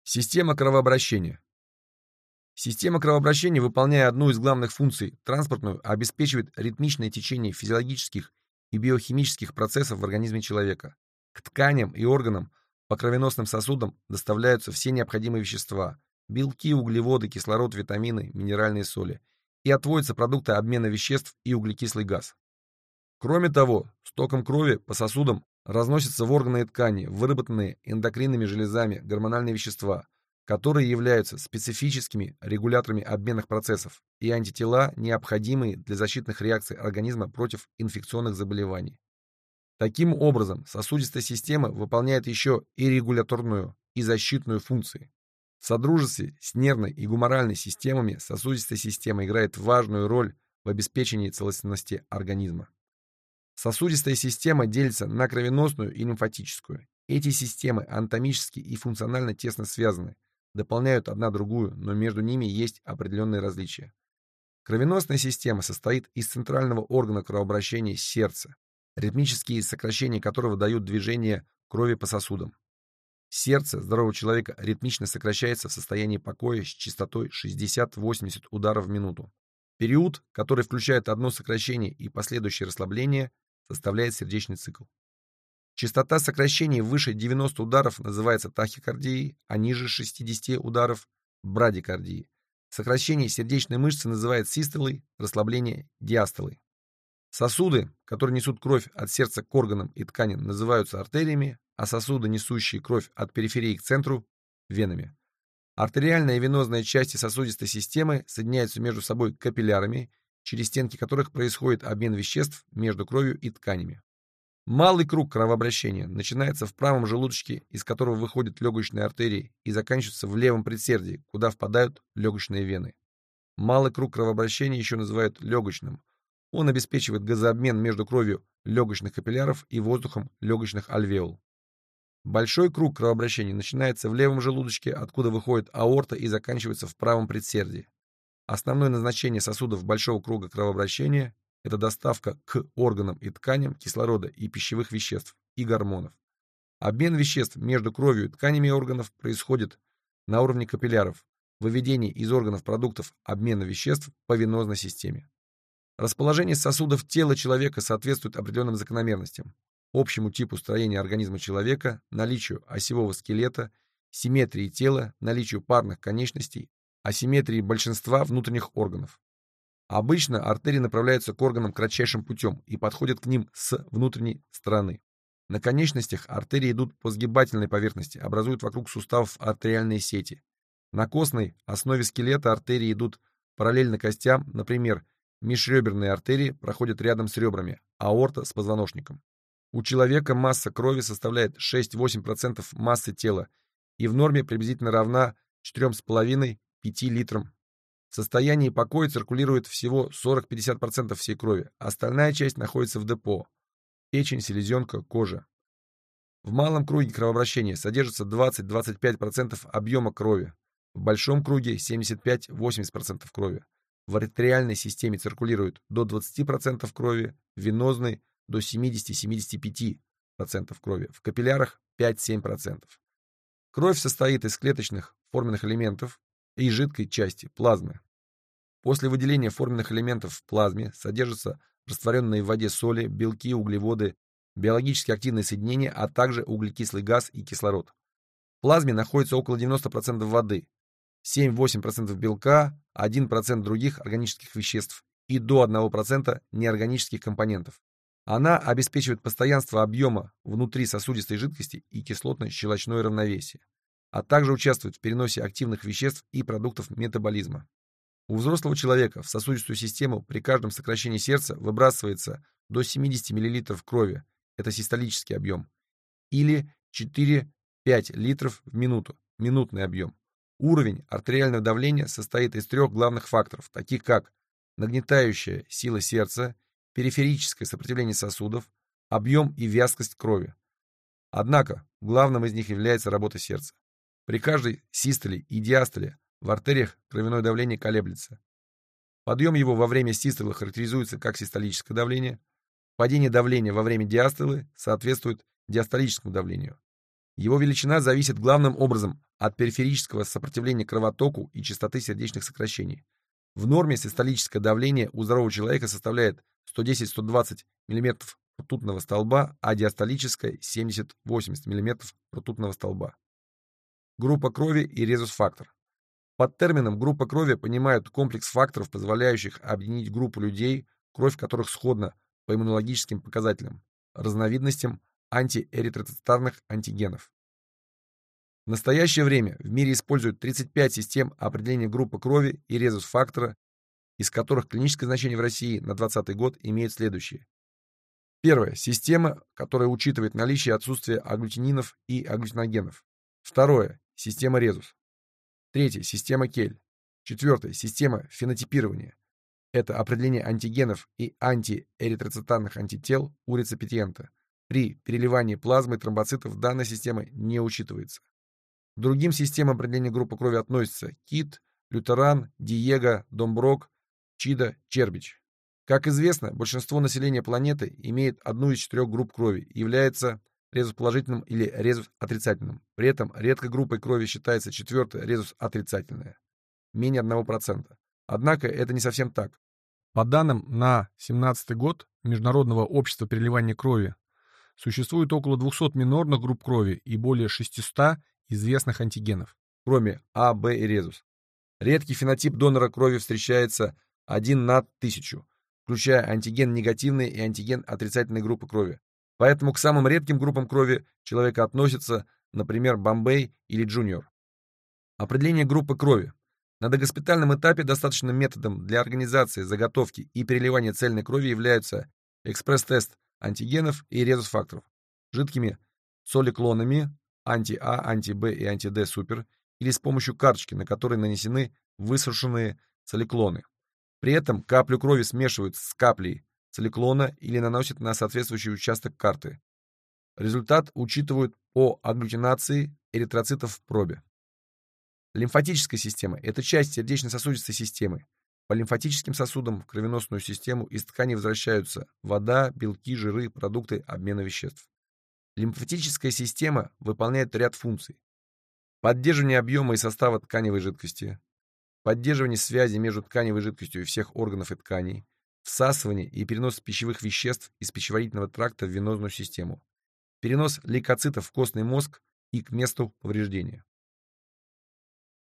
Система кровообращения. Система кровообращения, выполняя одну из главных функций, транспортную, обеспечивает ритмичное течение физиологических и биохимических процессов в организме человека. К тканям и органам по кровеносным сосудам доставляются все необходимые вещества – белки, углеводы, кислород, витамины, минеральные соли – и отводятся продукты обмена веществ и углекислый газ. Кроме того, с током крови по сосудам разносятся в органы и ткани выработанные эндокринными железами гормональные вещества, которые являются специфическими регуляторами обменных процессов и антитела, необходимые для защитных реакций организма против инфекционных заболеваний. Таким образом, сосудистая система выполняет еще и регуляторную, и защитную функции. В содружестве с нервной и гуморальной системами сосудистая система играет важную роль в обеспечении целостности организма. Сосудистая система делится на кровеносную и лимфатическую. Эти системы анатомически и функционально тесно связаны, дополняют одна другую, но между ними есть определенные различия. Кровеносная система состоит из центрального органа кровообращения сердца, ритмические сокращения которого дают движение крови по сосудам. Сердце здорового человека ритмично сокращается в состоянии покоя с частотой 60-80 ударов в минуту. Период, который включает одно сокращение и последующее расслабление, составляет сердечный цикл. Частота сокращений выше 90 ударов называется тахикардией, а ниже 60 ударов – брадикардией. Сокращение сердечной мышцы называют систолой, расслабление – диастолой. Сосуды, которые несут кровь от сердца к органам и тканям, называются артериями, а сосуды, несущие кровь от периферии к центру – венами. Артериальная и венозная части сосудистой системы соединяются между собой капиллярами, через стенки которых происходит обмен веществ между кровью и тканями. Малый круг кровообращения начинается в правом желудочке, из которого выходят легочные артерии, и заканчивается в левом предсердии, куда впадают легочные вены. Малый круг кровообращения еще называют легочным. Он обеспечивает газообмен между кровью легочных капилляров и воздухом легочных альвеол. Большой круг кровообращения начинается в левом желудочке, откуда выходит аорта, и заканчивается в правом предсердии. Основное назначение сосудов большого круга кровообращения – это доставка к органам и тканям кислорода и пищевых веществ и гормонов. Обмен веществ между кровью и тканями органов происходит на уровне капилляров, выведение из органов продуктов обмена веществ по венозной системе. Расположение сосудов тела человека соответствует определенным закономерностям: общему типу строения организма человека, наличию осевого скелета, симметрии тела, наличию парных конечностей, асимметрии большинства внутренних органов. Обычно артерии направляются к органам кратчайшим путем и подходят к ним с внутренней стороны. На конечностях артерии идут по сгибательной поверхности, образуют вокруг суставов артериальные сети. На костной основе скелета артерии идут параллельно костям, например, межреберные артерии проходят рядом с ребрами, аорта с позвоночником. У человека масса крови составляет 6-8% массы тела и в норме приблизительно равна 4,5-5 литрам. В состоянии покоя циркулирует всего 40-50% всей крови, остальная часть находится в депо – печень, селезенка, кожа. В малом круге кровообращения содержится 20-25% объема крови, в большом круге 75-80% крови. В артериальной системе циркулирует до 20% крови, в венозной – до 70-75% крови, в капиллярах 5-7%. Кровь состоит из клеточных форменных элементов и жидкой части плазмы. После выделения форменных элементов в плазме содержатся растворенные в воде соли, белки, углеводы, биологически активные соединения, а также углекислый газ и кислород. В плазме находится около 90% воды, 7-8% белка, 1% других органических веществ и до 1% неорганических компонентов. Она обеспечивает постоянство объема внутри сосудистой жидкости и кислотно-щелочное равновесие, а также участвует в переносе активных веществ и продуктов метаболизма. У взрослого человека в сосудистую систему при каждом сокращении сердца выбрасывается до 70 мл крови, это систолический объем, или 4-5 литров в минуту, минутный объем. Уровень артериального давления состоит из трех главных факторов, таких как нагнетающая сила сердца, периферическое сопротивление сосудов, объем и вязкость крови. Однако главным из них является работа сердца. При каждой систоле и диастоле в артериях кровяное давление колеблется. Подъем его во время систолы характеризуется как систолическое давление, падение давления во время диастолы соответствует диастолическому давлению. Его величина зависит главным образом от периферического сопротивления кровотоку и частоты сердечных сокращений. В норме систолическое давление у здорового человека составляет 110-120 мм ртутного столба, а диастолическое 70-80 мм ртутного столба. Группа крови и резус-фактор. Под термином группа крови понимают комплекс факторов, позволяющих объединить группу людей, кровь которых сходна по иммунологическим показателям, разновидностям антиэритроцитарных антигенов. В настоящее время в мире используют 35 систем определения группы крови и резус-фактора, из которых клиническое значение в России на 2020 год имеет следующие. Первая — система, которая учитывает наличие и отсутствие агглютининов и агглютиногенов. Второе — система резус. Третье — система Кель. Четвертое — система фенотипирования. Это определение антигенов и антиэритроцитарных антител у реципиента. При переливании плазмы и тромбоцитов данная система не учитывается. К другим системам определения группы крови относятся Кит, Лютеран, Диего, Домброк, Чида, Чербич. Как известно, большинство населения планеты имеет одну из 4 групп крови и является резус-положительным или резус-отрицательным. При этом редкой группой крови считается 4-я резус-отрицательная, менее 1%. Однако это не совсем так. По данным на 2017 год Международного общества переливания крови, существует около 200 минорных групп крови и более 600 известных антигенов, кроме А, Б и резус. Редкий фенотип донора крови встречается 1 на 1000, включая антиген негативной и антиген отрицательной группы крови. Поэтому к самым редким группам крови человека относятся, например, Бомбей или Джуниор. Определение группы крови. На догоспитальном этапе достаточным методом для организации, заготовки и переливания цельной крови являются экспресс-тест антигенов и резус-факторов, жидкими соликлонами анти-А, анти-Б и анти-Д супер или с помощью карточки, на которой нанесены высушенные соликлоны. При этом каплю крови смешивают с каплей соликлона или наносят на соответствующий участок карты. Результат учитывают по агглютинации эритроцитов в пробе. Лимфатическая система — это часть сердечно-сосудистой системы. По лимфатическим сосудам в кровеносную систему из тканей возвращаются вода, белки, жиры, продукты обмена веществ. Лимфатическая система выполняет ряд функций: поддерживание объема и состава тканевой жидкости, поддерживание связи между тканевой жидкостью и всех органов и тканей, всасывание и перенос пищевых веществ из пищеварительного тракта в венозную систему, перенос лейкоцитов в костный мозг и к месту повреждения.